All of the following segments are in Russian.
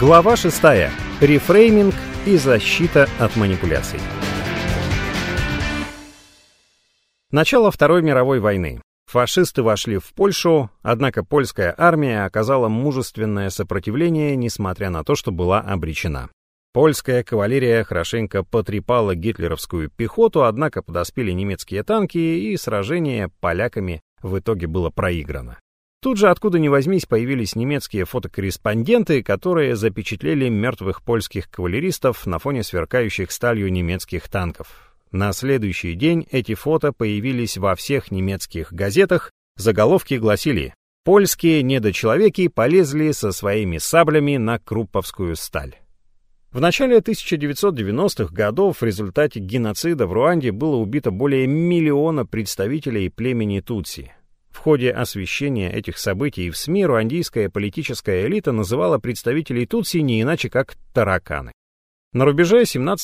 Глава 6. Рефрейминг и защита от манипуляций. Начало Второй мировой войны. Фашисты вошли в Польшу, однако польская армия оказала мужественное сопротивление, несмотря на то, что была обречена. Польская кавалерия хорошенько потрепала гитлеровскую пехоту, однако подоспели немецкие танки, и сражение поляками в итоге было проиграно. Тут же, откуда ни возьмись, появились немецкие фотокорреспонденты, которые запечатлели мертвых польских кавалеристов на фоне сверкающих сталью немецких танков. На следующий день эти фото появились во всех немецких газетах, заголовки гласили: «Польские недочеловеки полезли со своими саблями на Крупповскую сталь». В начале 1990-х годов в результате геноцида в Руанде было убито более 1 миллиона представителей племени Тутси. В ходе освещения этих событий в СМИ руандийская политическая элита называла представителей Тутси не иначе как тараканы. На рубеже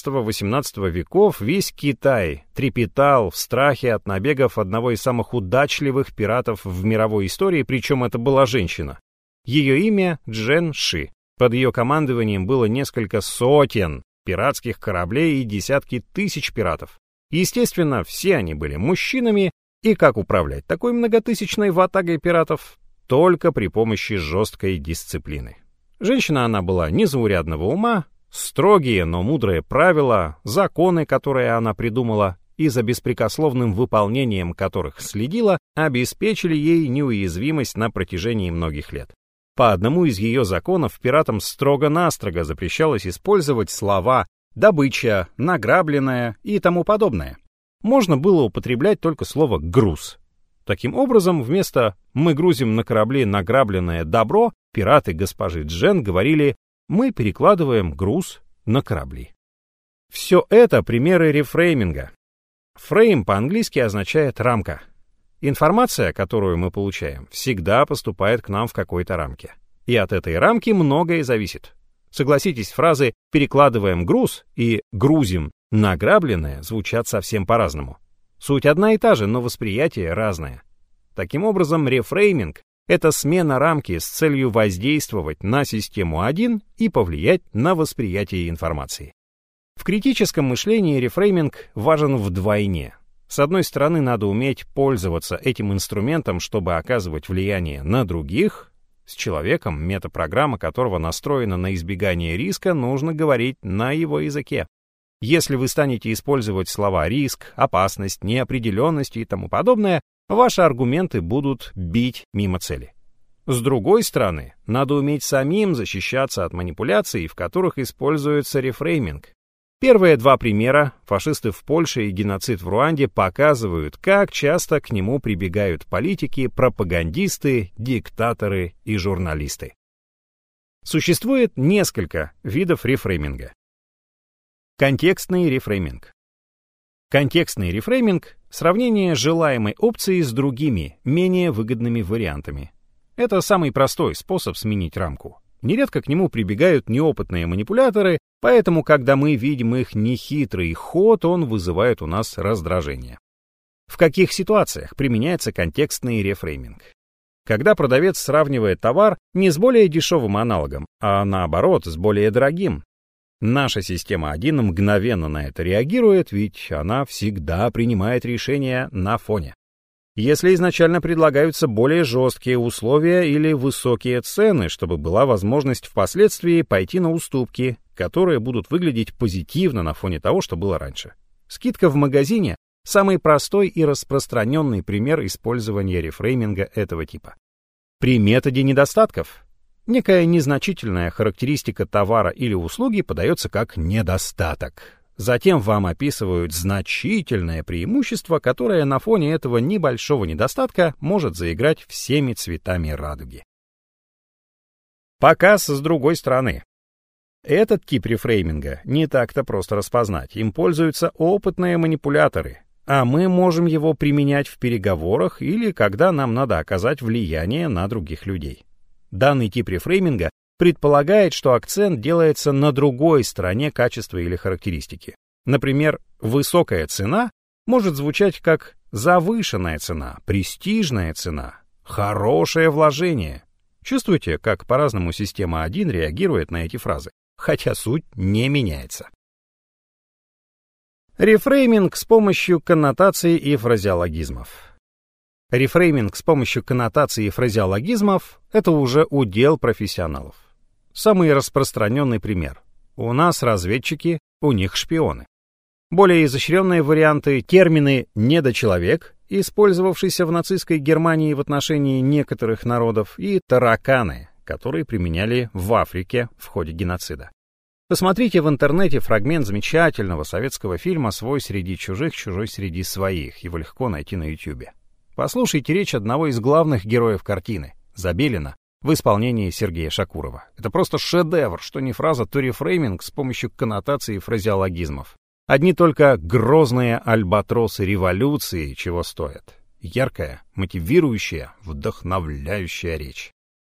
17-18 веков весь Китай трепетал в страхе от набегов одного из самых удачливых пиратов в мировой истории, причем это была женщина. Ее имя Джен Ши. Под ее командованием было несколько сотен пиратских кораблей и десятки тысяч пиратов. Естественно, все они были мужчинами, и как управлять такой многотысячной ватагой пиратов? Только при помощи жесткой дисциплины. Женщина она была незаурядного ума, строгие, но мудрые правила, законы, которые она придумала, и за беспрекословным выполнением которых следила, обеспечили ей неуязвимость на протяжении многих лет. По одному из ее законов пиратам строго-настрого запрещалось использовать слова «добыча», «награбленная» и тому подобное. Можно было употреблять только слово «груз». Таким образом, вместо «мы грузим на корабли награбленное добро», пираты госпожи Джен говорили «мы перекладываем груз на корабли». Все это примеры рефрейминга. Фрейм по-английски означает «рамка». Информация, которую мы получаем, всегда поступает к нам в какой-то рамке. И от этой рамки многое зависит. Согласитесь, фразы «перекладываем груз» и «грузим награбленное» звучат совсем по-разному. Суть одна и та же, но восприятие разное. Таким образом, рефрейминг — это смена рамки с целью воздействовать на систему 1 и повлиять на восприятие информации. В критическом мышлении рефрейминг важен вдвойне. С одной стороны, надо уметь пользоваться этим инструментом, чтобы оказывать влияние на других. С человеком, метапрограмма которого настроена на избегание риска, нужно говорить на его языке. Если вы станете использовать слова «риск», «опасность», «неопределенность» и тому подобное, ваши аргументы будут бить мимо цели. С другой стороны, надо уметь самим защищаться от манипуляций, в которых используется рефрейминг. Первые два примера, фашисты в Польше и геноцид в Руанде, показывают, как часто к нему прибегают политики, пропагандисты, диктаторы и журналисты. Существует несколько видов рефрейминга. Контекстный рефрейминг. Контекстный рефрейминг — сравнение желаемой опции с другими, менее выгодными вариантами. Это самый простой способ сменить рамку. Нередко к нему прибегают неопытные манипуляторы, поэтому, когда мы видим их нехитрый ход, он вызывает у нас раздражение. В каких ситуациях применяется контекстный рефрейминг? Когда продавец сравнивает товар не с более дешевым аналогом, а наоборот, с более дорогим. Наша система 1 мгновенно на это реагирует, ведь она всегда принимает решения на фоне. Если изначально предлагаются более жесткие условия или высокие цены, чтобы была возможность впоследствии пойти на уступки, которые будут выглядеть позитивно на фоне того, что было раньше. Скидка в магазине — самый простой и распространенный пример использования рефрейминга этого типа. При методе недостатков некая незначительная характеристика товара или услуги подается как недостаток. Затем вам описывают значительное преимущество, которое на фоне этого небольшого недостатка может заиграть всеми цветами радуги. Показ с другой стороны. Этот тип рефрейминга не так-то просто распознать. Им пользуются опытные манипуляторы, а мы можем его применять в переговорах или когда нам надо оказать влияние на других людей. Данный тип рефрейминга предполагает, что акцент делается на другой стороне качества или характеристики. Например, высокая цена может звучать как завышенная цена, престижная цена, хорошее вложение. Чувствуете, как по-разному система 1 реагирует на эти фразы, хотя суть не меняется. Рефрейминг с помощью коннотаций и фразеологизмов. Рефрейминг с помощью коннотаций и фразеологизмов — это уже удел профессионалов. Самый распространенный пример. У нас разведчики, у них шпионы. Более изощренные варианты — термины «недочеловек», использовавшийся в нацистской Германии в отношении некоторых народов, и тараканы, которые применяли в Африке в ходе геноцида. Посмотрите в интернете фрагмент замечательного советского фильма «Свой среди чужих, чужой среди своих». Его легко найти на Ютубе. Послушайте речь одного из главных героев картины, Забелина, в исполнении Сергея Шакурова. Это просто шедевр, что не фраза, то рефрейминг с помощью коннотаций и фразеологизмов. Одни только грозные альбатросы революции чего стоят. Яркая, мотивирующая, вдохновляющая речь.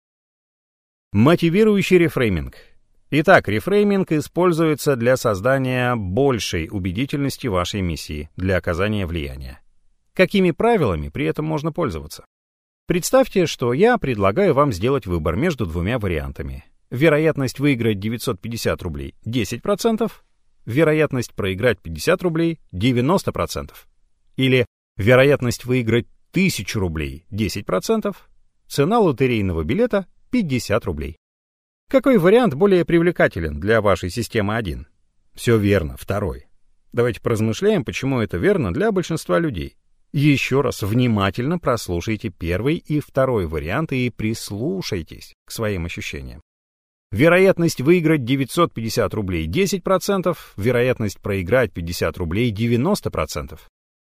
Мотивирующий рефрейминг. Итак, рефрейминг используется для создания большей убедительности вашей миссии, для оказания влияния. Какими правилами при этом можно пользоваться? Представьте, что я предлагаю вам сделать выбор между двумя вариантами. Вероятность выиграть 950 рублей 10%, вероятность проиграть 50 рублей 90%. Или вероятность выиграть 1000 рублей 10%, цена лотерейного билета 50 рублей. Какой вариант более привлекателен для вашей системы 1? Все верно, второй. Давайте поразмышляем, почему это верно для большинства людей. Еще раз внимательно прослушайте первый и второй варианты и прислушайтесь к своим ощущениям. Вероятность выиграть 950 рублей 10%, вероятность проиграть 50 рублей 90%.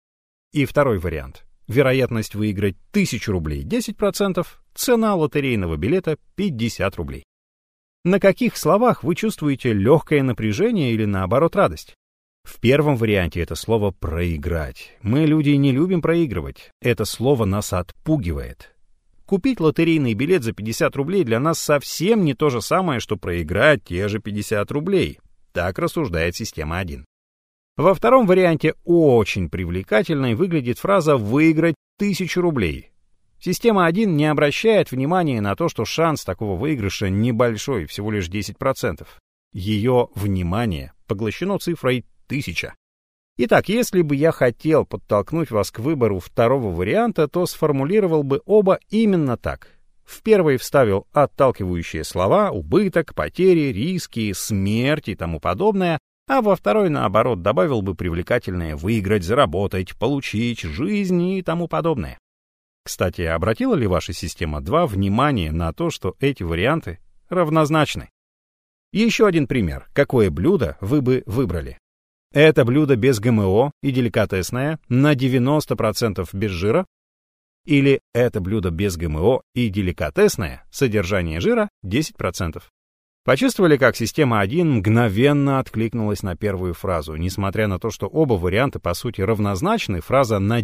И второй вариант. Вероятность выиграть 1000 рублей 10%, цена лотерейного билета 50 рублей. На каких словах вы чувствуете легкое напряжение или наоборот радость? В первом варианте это слово «проиграть». Мы, люди, не любим проигрывать. Это слово нас отпугивает. Купить лотерейный билет за 50 рублей для нас совсем не то же самое, что проиграть те же 50 рублей. Так рассуждает система 1. Во втором варианте очень привлекательной выглядит фраза «выиграть 1000 рублей». Система 1 не обращает внимания на то, что шанс такого выигрыша небольшой, всего лишь 10%. Ее внимание поглощено цифрой 1000. Итак, если бы я хотел подтолкнуть вас к выбору второго варианта, то сформулировал бы оба именно так. В первый вставил отталкивающие слова «убыток», «потери», «риски», «смерть» и тому подобное, а во второй, наоборот, добавил бы привлекательное «выиграть», «заработать», «получить», «жизнь» и тому подобное. Кстати, обратила ли ваша система 2 внимание на то, что эти варианты равнозначны? Еще один пример. Какое блюдо вы бы выбрали? Это блюдо без ГМО и деликатесное, на 90% без жира? Или это блюдо без ГМО и деликатесное, содержание жира 10%? Почувствовали, как система 1 мгновенно откликнулась на первую фразу? Несмотря на то, что оба варианта по сути равнозначны, фраза на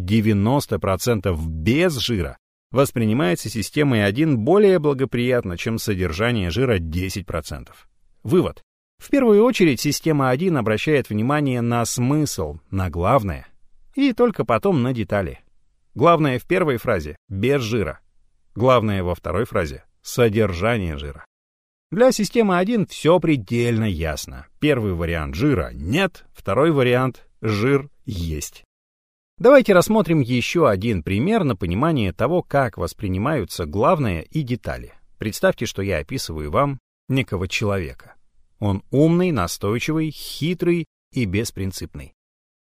90% без жира воспринимается системой 1 более благоприятно, чем содержание жира 10%. Вывод. В первую очередь система 1 обращает внимание на смысл, на главное, и только потом на детали. Главное в первой фразе — без жира. Главное во второй фразе — содержание жира. Для системы 1 все предельно ясно. Первый вариант — жира нет, второй вариант — жир есть. Давайте рассмотрим еще один пример на понимание того, как воспринимаются главное и детали. Представьте, что я описываю вам некого человека. Он умный, настойчивый, хитрый и беспринципный.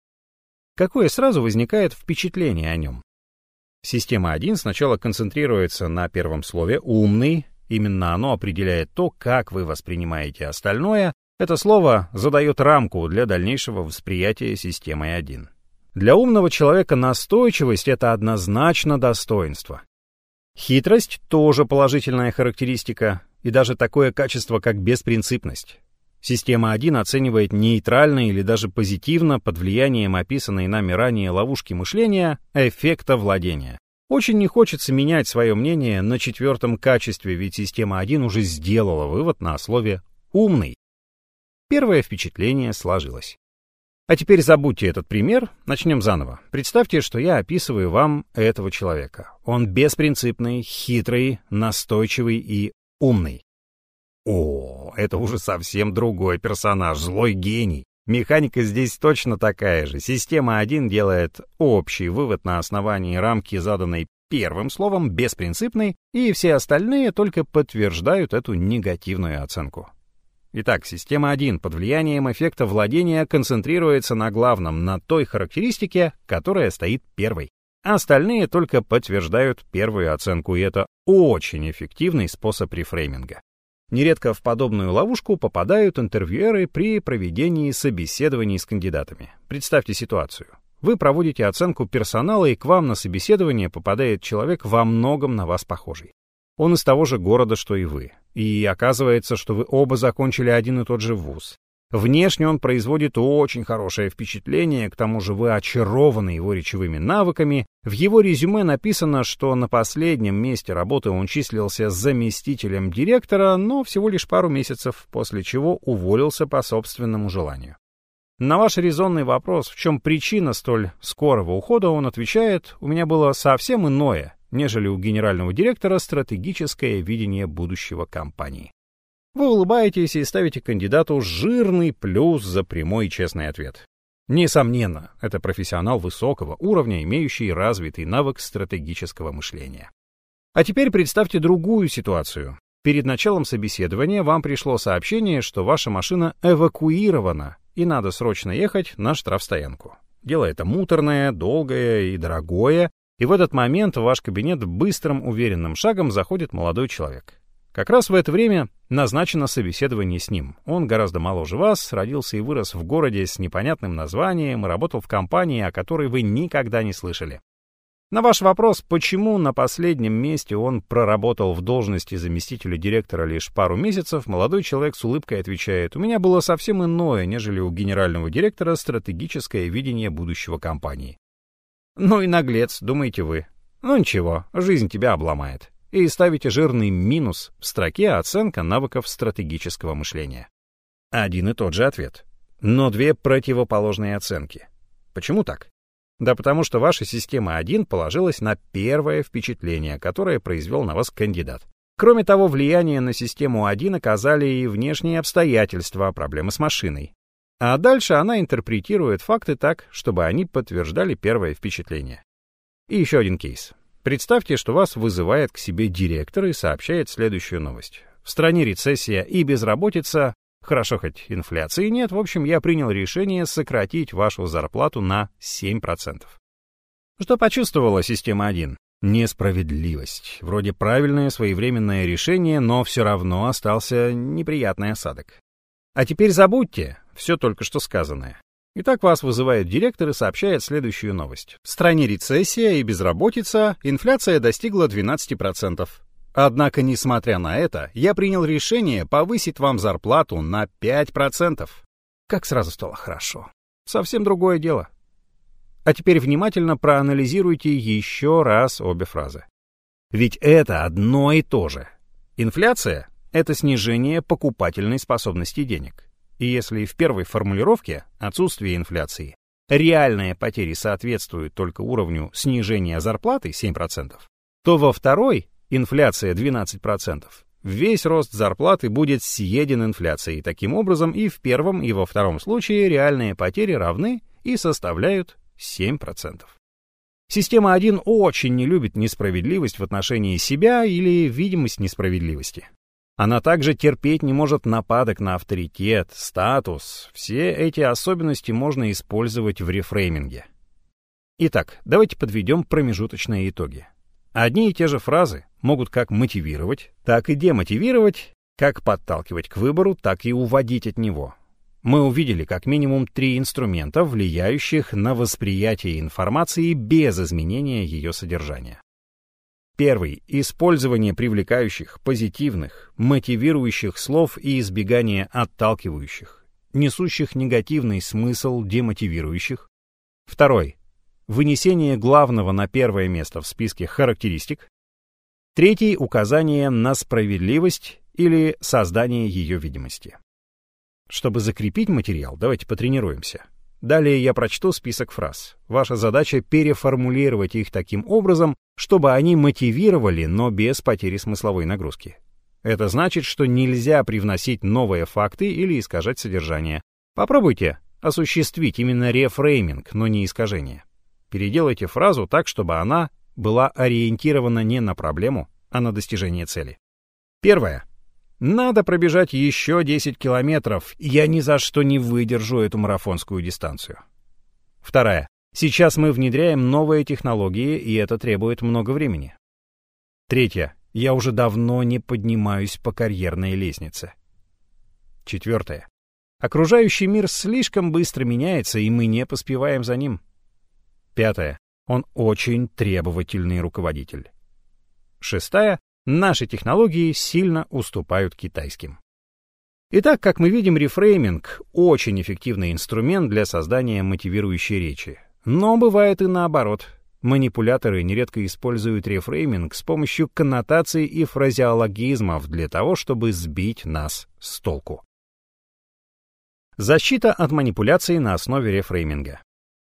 Какое сразу возникает впечатление о нем? Система 1 сначала концентрируется на первом слове «умный». Именно оно определяет то, как вы воспринимаете остальное. Это слово задает рамку для дальнейшего восприятия системой 1. Для умного человека настойчивость — это однозначно достоинство. Хитрость — тоже положительная характеристика, и даже такое качество, как беспринципность. Система 1 оценивает нейтрально или даже позитивно под влиянием описанной нами ранее ловушки мышления эффекта владения. Очень не хочется менять свое мнение на четвертом качестве, ведь система 1 уже сделала вывод на слове «умный». Первое впечатление сложилось. А теперь забудьте этот пример, начнем заново. Представьте, что я описываю вам этого человека. Он беспринципный, хитрый, настойчивый и умный. О, это уже совсем другой персонаж, злой гений. Механика здесь точно такая же. Система 1 делает общий вывод на основании рамки, заданной первым словом, беспринципный, и все остальные только подтверждают эту негативную оценку. Итак, система 1 под влиянием эффекта владения концентрируется на главном, на той характеристике, которая стоит первой. Остальные только подтверждают первую оценку, и это очень эффективный способ рефрейминга. Нередко в подобную ловушку попадают интервьюеры при проведении собеседований с кандидатами. Представьте ситуацию. Вы проводите оценку персонала, и к вам на собеседование попадает человек во многом на вас похожий. Он из того же города, что и вы. И оказывается, что вы оба закончили один и тот же вуз. Внешне он производит очень хорошее впечатление, к тому же вы очарованы его речевыми навыками. В его резюме написано, что на последнем месте работы он числился заместителем директора, но всего лишь пару месяцев, после чего уволился по собственному желанию. На ваш резонный вопрос, в чем причина столь скорого ухода, он отвечает: «У меня было совсем иное, нежели у генерального директора, стратегическое видение будущего компании». Вы улыбаетесь и ставите кандидату жирный плюс за прямой и честный ответ. Несомненно, это профессионал высокого уровня, имеющий развитый навык стратегического мышления. А теперь представьте другую ситуацию. Перед началом собеседования вам пришло сообщение, что ваша машина эвакуирована, и надо срочно ехать на штрафстоянку. Дело это муторное, долгое и дорогое, и в этот момент в ваш кабинет быстрым, уверенным шагом заходит молодой человек. Как раз в это время назначено собеседование с ним. Он гораздо моложе вас, родился и вырос в городе с непонятным названием и работал в компании, о которой вы никогда не слышали. На ваш вопрос, почему на последнем месте он проработал в должности заместителя директора лишь пару месяцев, молодой человек с улыбкой отвечает: «У меня было совсем иное, нежели у генерального директора, стратегическое видение будущего компании». Ну и наглец, думаете вы. Ну ничего, жизнь тебя обломает. И ставите жирный минус в строке «Оценка навыков стратегического мышления». Один и тот же ответ, но две противоположные оценки. Почему так? Да потому что ваша система 1 положилась на первое впечатление, которое произвел на вас кандидат. Кроме того, влияние на систему 1 оказали и внешние обстоятельства, проблемы с машиной. А дальше она интерпретирует факты так, чтобы они подтверждали первое впечатление. И еще один кейс. Представьте, что вас вызывает к себе директор и сообщает следующую новость. В стране рецессия и безработица, хорошо хоть инфляции нет, в общем, я принял решение сократить вашу зарплату на 7%. Что почувствовала система 1? Несправедливость. Вроде правильное своевременное решение, но все равно остался неприятный осадок. А теперь забудьте все только что сказанное. Итак, вас вызывает директор и сообщает следующую новость. В стране рецессия и безработица, инфляция достигла 12%. Однако, несмотря на это, я принял решение повысить вам зарплату на 5%. Как сразу стало хорошо. Совсем другое дело. А теперь внимательно проанализируйте еще раз обе фразы. Ведь это одно и то же. Инфляция — это снижение покупательной способности денег. И если в первой формулировке отсутствие инфляции, реальные потери соответствуют только уровню снижения зарплаты 7%, то во второй, инфляция 12%, весь рост зарплаты будет съеден инфляцией. Таким образом, и в первом, и во втором случае реальные потери равны и составляют 7%. Система 1 очень не любит несправедливость в отношении себя или видимость несправедливости. Она также терпеть не может нападок на авторитет, статус. Все эти особенности можно использовать в рефрейминге. Итак, давайте подведем промежуточные итоги. Одни и те же фразы могут как мотивировать, так и демотивировать, как подталкивать к выбору, так и уводить от него. Мы увидели как минимум 3 инструмента, влияющих на восприятие информации без изменения ее содержания. Первый — использование привлекающих, позитивных, мотивирующих слов и избегание отталкивающих, несущих негативный смысл, демотивирующих. Второй — вынесение главного на первое место в списке характеристик. Третий — указание на справедливость или создание ее видимости. Чтобы закрепить материал, давайте потренируемся. Далее я прочту список фраз. Ваша задача переформулировать их таким образом, чтобы они мотивировали, но без потери смысловой нагрузки. Это значит, что нельзя привносить новые факты или искажать содержание. Попробуйте осуществить именно рефрейминг, но не искажение. Переделайте фразу так, чтобы она была ориентирована не на проблему, а на достижение цели. Первое. Надо пробежать еще 10 километров. Я ни за что не выдержу эту марафонскую дистанцию. Вторая. Сейчас мы внедряем новые технологии, и это требует много времени. Третья. Я уже давно не поднимаюсь по карьерной лестнице. Четвертое. Окружающий мир слишком быстро меняется, и мы не поспеваем за ним. Пятое. Он очень требовательный руководитель. Шестая. Наши технологии сильно уступают китайским. Итак, как мы видим, рефрейминг — очень эффективный инструмент для создания мотивирующей речи. Но бывает и наоборот. Манипуляторы нередко используют рефрейминг с помощью коннотаций и фразеологизмов для того, чтобы сбить нас с толку. Защита от манипуляций на основе рефрейминга.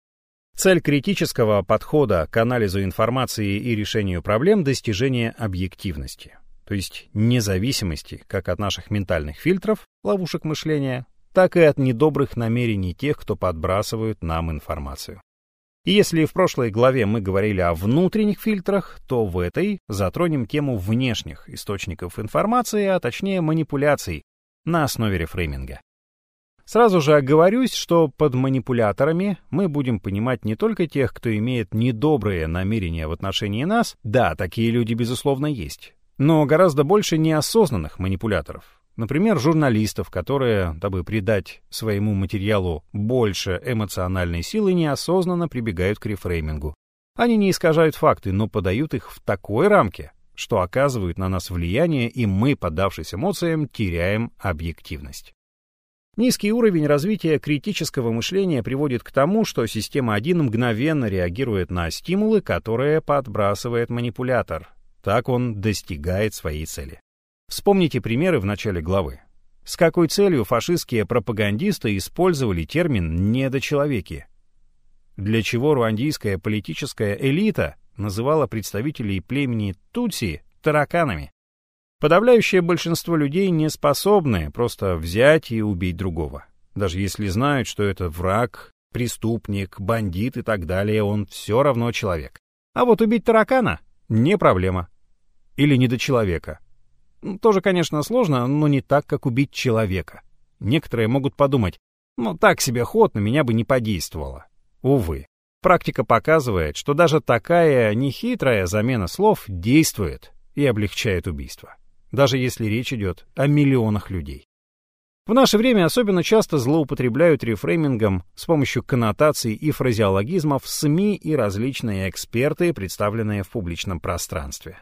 Цель критического подхода к анализу информации и решению проблем — достижение объективности, то есть независимости как от наших ментальных фильтров, ловушек мышления, так и от недобрых намерений тех, кто подбрасывают нам информацию. И если в прошлой главе мы говорили о внутренних фильтрах, то в этой затронем тему внешних источников информации, а точнее манипуляций на основе рефрейминга. Сразу же оговорюсь, что под манипуляторами мы будем понимать не только тех, кто имеет недобрые намерения в отношении нас, да, такие люди безусловно есть, но гораздо больше неосознанных манипуляторов. Например, журналистов, которые, дабы придать своему материалу больше эмоциональной силы, неосознанно прибегают к рефреймингу. Они не искажают факты, но подают их в такой рамке, что оказывают на нас влияние, и мы, поддавшись эмоциям, теряем объективность. Низкий уровень развития критического мышления приводит к тому, что система 1 мгновенно реагирует на стимулы, которые подбрасывает манипулятор. Так он достигает своей цели. Вспомните примеры в начале главы. С какой целью фашистские пропагандисты использовали термин «недочеловеки»? Для чего руандийская политическая элита называла представителей племени Тутси тараканами? Подавляющее большинство людей не способны просто взять и убить другого. Даже если знают, что это враг, преступник, бандит и так далее, он все равно человек. А вот убить таракана — не проблема. Или недочеловека. Тоже, конечно, сложно, но не так, как убить человека. Некоторые могут подумать, так себе ход на меня бы не подействовало. Увы, практика показывает, что даже такая нехитрая замена слов действует и облегчает убийство. Даже если речь идет о миллионах людей. В наше время особенно часто злоупотребляют рефреймингом с помощью коннотаций и фразеологизмов СМИ и различные эксперты, представленные в публичном пространстве.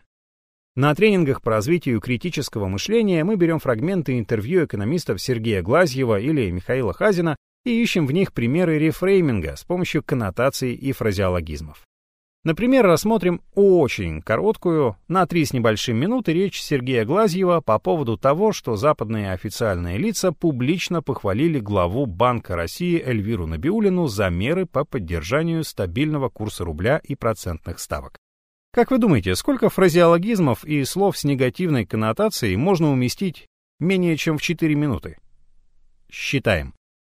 На тренингах по развитию критического мышления мы берем фрагменты интервью экономистов Сергея Глазьева или Михаила Хазина и ищем в них примеры рефрейминга с помощью коннотаций и фразеологизмов. Например, рассмотрим очень короткую, на 3 с небольшим минуты, речь Сергея Глазьева по поводу того, что западные официальные лица публично похвалили главу Банка России Эльвиру Набиуллину за меры по поддержанию стабильного курса рубля и процентных ставок. Как вы думаете, сколько фразеологизмов и слов с негативной коннотацией можно уместить менее чем в 4 минуты? Считаем.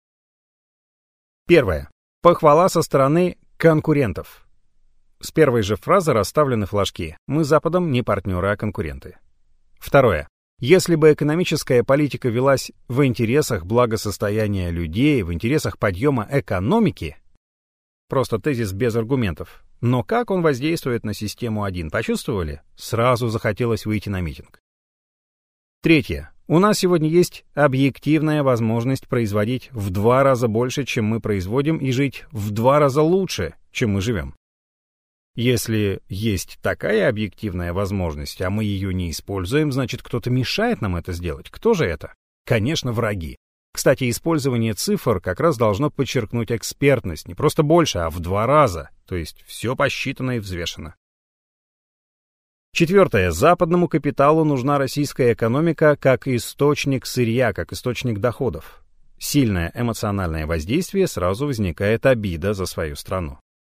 Первое. Похвала со стороны конкурентов. С первой же фразы расставлены флажки. Мы с Западом не партнеры, а конкуренты. Второе. Если бы экономическая политика велась в интересах благосостояния людей, в интересах подъема экономики, просто тезис без аргументов, но как он воздействует на систему 1, почувствовали? Сразу захотелось выйти на митинг. Третье. У нас сегодня есть объективная возможность производить в 2 раза больше, чем мы производим, и жить в 2 раза лучше, чем мы живем. Если есть такая объективная возможность, а мы ее не используем, значит, кто-то мешает нам это сделать. Кто же это? Конечно, враги. Кстати, использование цифр как раз должно подчеркнуть экспертность, не просто больше, а в 2 раза, то есть все посчитано и взвешено. Четвертое. Западному капиталу нужна российская экономика как источник сырья, как источник доходов. Сильное эмоциональное воздействие, сразу возникает обида за свою страну.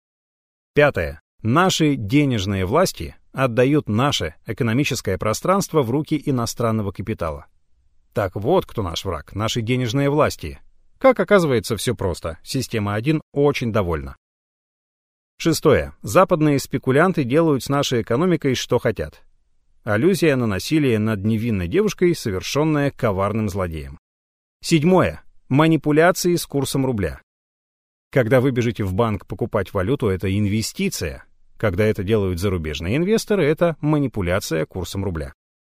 5. Наши денежные власти отдают наше экономическое пространство в руки иностранного капитала. Так вот, кто наш враг, наши денежные власти. Как оказывается, все просто. Система 1 очень довольна. 6. Западные спекулянты делают с нашей экономикой что хотят. Аллюзия на насилие над невинной девушкой, совершенное коварным злодеем. 7. Манипуляции с курсом рубля. Когда вы бежите в банк покупать валюту, это инвестиция. Когда это делают зарубежные инвесторы, это манипуляция курсом рубля.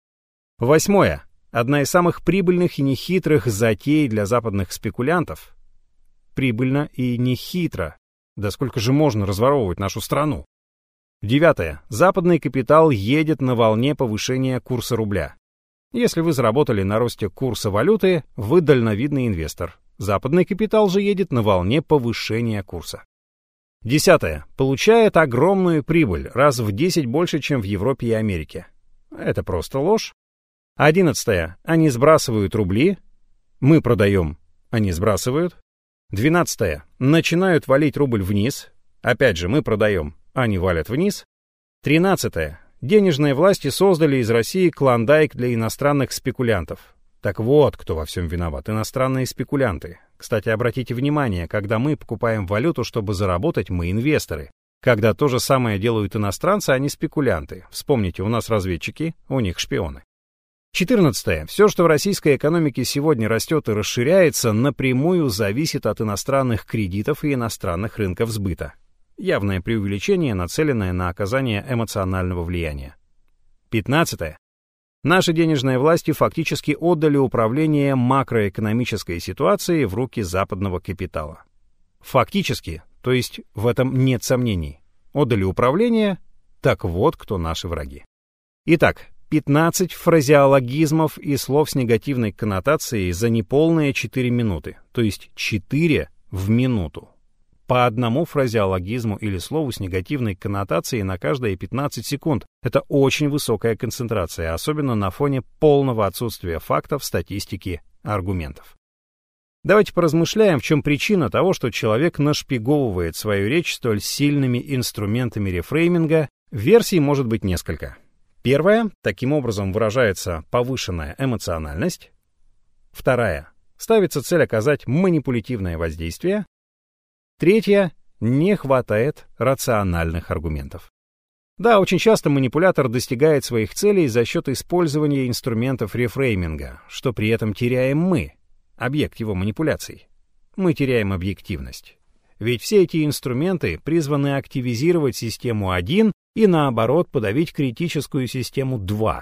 8. Одна из самых прибыльных и нехитрых затей для западных спекулянтов. Прибыльно и нехитро. Да сколько же можно разворовывать нашу страну? 9. Западный капитал едет на волне повышения курса рубля. Если вы заработали на росте курса валюты, вы дальновидный инвестор. Западный капитал же едет на волне повышения курса. 10. Получает огромную прибыль, раз в 10 больше, чем в Европе и Америке. Это просто ложь. 11. Они сбрасывают рубли. Мы продаем, они сбрасывают. 12. Начинают валить рубль вниз. Опять же, мы продаем, они валят вниз. 13. Денежные власти создали из России клондайк для иностранных спекулянтов. Так вот, кто во всем виноват. Иностранные спекулянты. Кстати, обратите внимание, когда мы покупаем валюту, чтобы заработать, мы инвесторы. Когда то же самое делают иностранцы, они спекулянты. Вспомните, у нас разведчики, у них шпионы. 14. Все, что в российской экономике сегодня растет и расширяется, напрямую зависит от иностранных кредитов и иностранных рынков сбыта. Явное преувеличение, нацеленное на оказание эмоционального влияния. 15. Наши денежные власти фактически отдали управление макроэкономической ситуацией в руки западного капитала. Фактически, то есть в этом нет сомнений. Отдали управление, так вот кто наши враги. Итак, 15 фразеологизмов и слов с негативной коннотацией за неполные 4 минуты, то есть 4 в минуту. По одному фразеологизму или слову с негативной коннотацией на каждые 15 секунд. Это очень высокая концентрация, особенно на фоне полного отсутствия фактов, статистики, аргументов. Давайте поразмышляем, в чем причина того, что человек нашпиговывает свою речь столь сильными инструментами рефрейминга. Версий может быть несколько. Первая, таким образом выражается повышенная эмоциональность. Вторая, ставится цель оказать манипулятивное воздействие. Третья, не хватает рациональных аргументов. Да, очень часто манипулятор достигает своих целей за счет использования инструментов рефрейминга, что при этом теряем мы, объект его манипуляций. Мы теряем объективность. Ведь все эти инструменты призваны активизировать систему 1 и, наоборот, подавить критическую систему 2.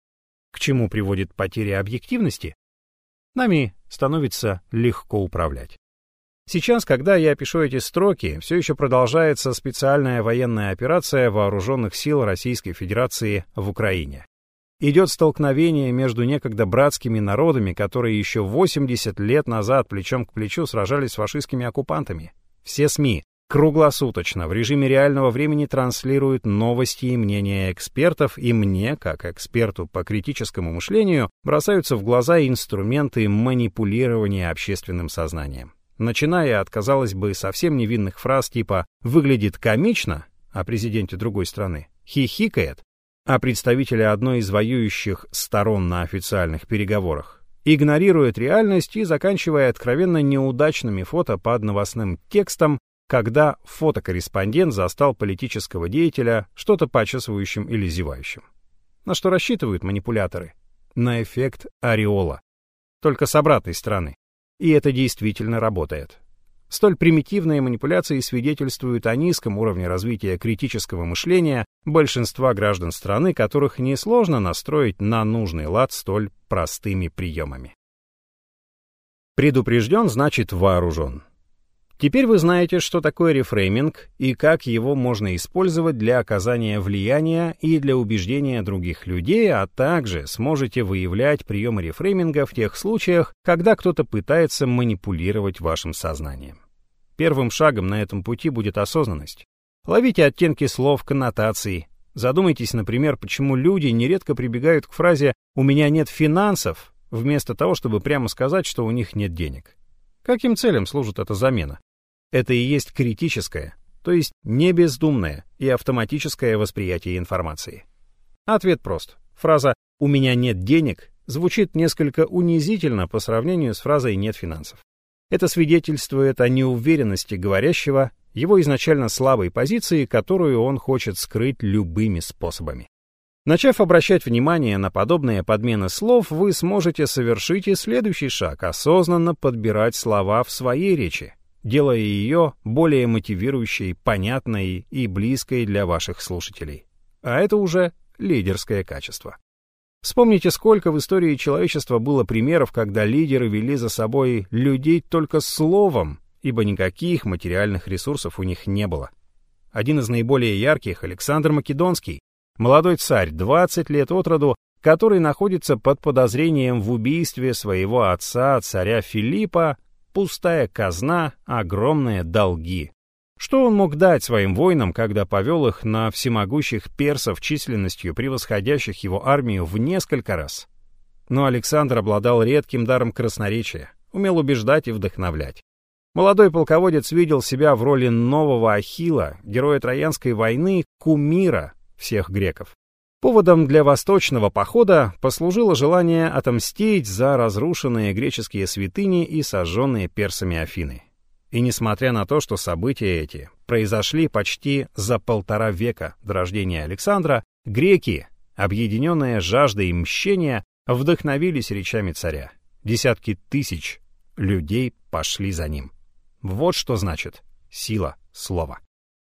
К чему приводит потеря объективности? Нами становится легко управлять. Сейчас, когда я пишу эти строки, все еще продолжается специальная военная операция Вооруженных сил Российской Федерации в Украине. Идет столкновение между некогда братскими народами, которые еще 80 лет назад плечом к плечу сражались с фашистскими оккупантами. Все СМИ круглосуточно в режиме реального времени транслируют новости и мнения экспертов, и мне, как эксперту по критическому мышлению, бросаются в глаза инструменты манипулирования общественным сознанием. Начиная от, казалось бы, совсем невинных фраз типа «выглядит комично», о президенте другой страны, «хихикает», а представители одной из воюющих сторон на официальных переговорах игнорируют реальность и заканчивая откровенно неудачными фото под новостным текстом, когда фотокорреспондент застал политического деятеля что-то почесывающим или зевающим. На что рассчитывают манипуляторы? На эффект ореола. Только с обратной стороны. И это действительно работает. Столь примитивные манипуляции свидетельствуют о низком уровне развития критического мышления большинства граждан страны, которых несложно настроить на нужный лад столь простыми приемами. Предупрежден значит вооружен. Теперь вы знаете, что такое рефрейминг и как его можно использовать для оказания влияния и для убеждения других людей, а также сможете выявлять приемы рефрейминга в тех случаях, когда кто-то пытается манипулировать вашим сознанием. Первым шагом на этом пути будет осознанность. Ловите оттенки слов, коннотаций. Задумайтесь, например, почему люди нередко прибегают к фразе «у меня нет финансов», вместо того, чтобы прямо сказать, что у них нет денег. Каким целям служит эта замена? Это и есть критическое, то есть не бездумное и автоматическое восприятие информации. Ответ прост. Фраза «у меня нет денег» звучит несколько унизительно по сравнению с фразой «нет финансов». Это свидетельствует о неуверенности говорящего, его изначально слабой позиции, которую он хочет скрыть любыми способами. Начав обращать внимание на подобные подмены слов, вы сможете совершить и следующий шаг — осознанно подбирать слова в своей речи, делая ее более мотивирующей, понятной и близкой для ваших слушателей. А это уже лидерское качество. Вспомните, сколько в истории человечества было примеров, когда лидеры вели за собой людей только словом, ибо никаких материальных ресурсов у них не было. Один из наиболее ярких — Александр Македонский, молодой царь, 20 лет от роду, который находится под подозрением в убийстве своего отца, царя Филиппа, пустая казна, огромные долги. Что он мог дать своим воинам, когда повел их на всемогущих персов численностью, превосходящих его армию в несколько раз? Но Александр обладал редким даром красноречия, умел убеждать и вдохновлять. Молодой полководец видел себя в роли нового Ахилла, героя Троянской войны, кумира всех греков. Поводом для восточного похода послужило желание отомстить за разрушенные греческие святыни и сожженные персами Афины. И несмотря на то, что события эти произошли почти за 1,5 века до рождения Александра, греки, объединенные жаждой мщения, вдохновились речами царя. Десятки тысяч людей пошли за ним. Вот что значит сила слова.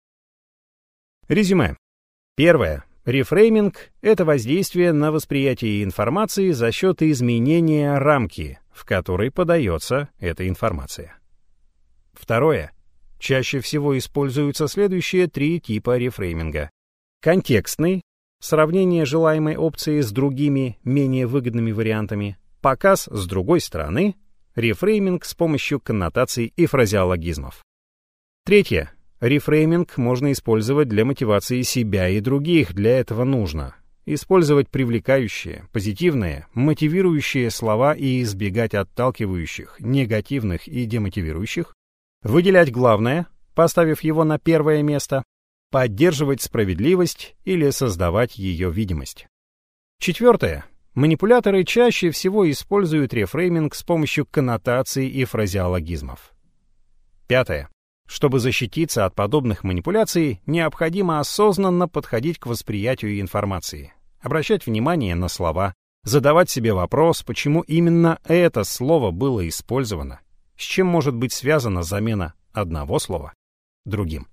Резюме. Первое. Рефрейминг — это воздействие на восприятие информации за счет изменения рамки, в которой подается эта информация. Второе. Чаще всего используются следующие 3 типа рефрейминга. Контекстный — сравнение желаемой опции с другими, менее выгодными вариантами. Показ с другой стороны — рефрейминг с помощью коннотаций и фразеологизмов. Третье. Рефрейминг можно использовать для мотивации себя и других. Для этого нужно использовать привлекающие, позитивные, мотивирующие слова и избегать отталкивающих, негативных и демотивирующих, выделять главное, поставив его на первое место, поддерживать справедливость или создавать ее видимость. Четвертое. Манипуляторы чаще всего используют рефрейминг с помощью коннотаций и фразеологизмов. Пятое. Чтобы защититься от подобных манипуляций, необходимо осознанно подходить к восприятию информации, обращать внимание на слова, задавать себе вопрос, почему именно это слово было использовано, с чем может быть связана замена одного слова другим.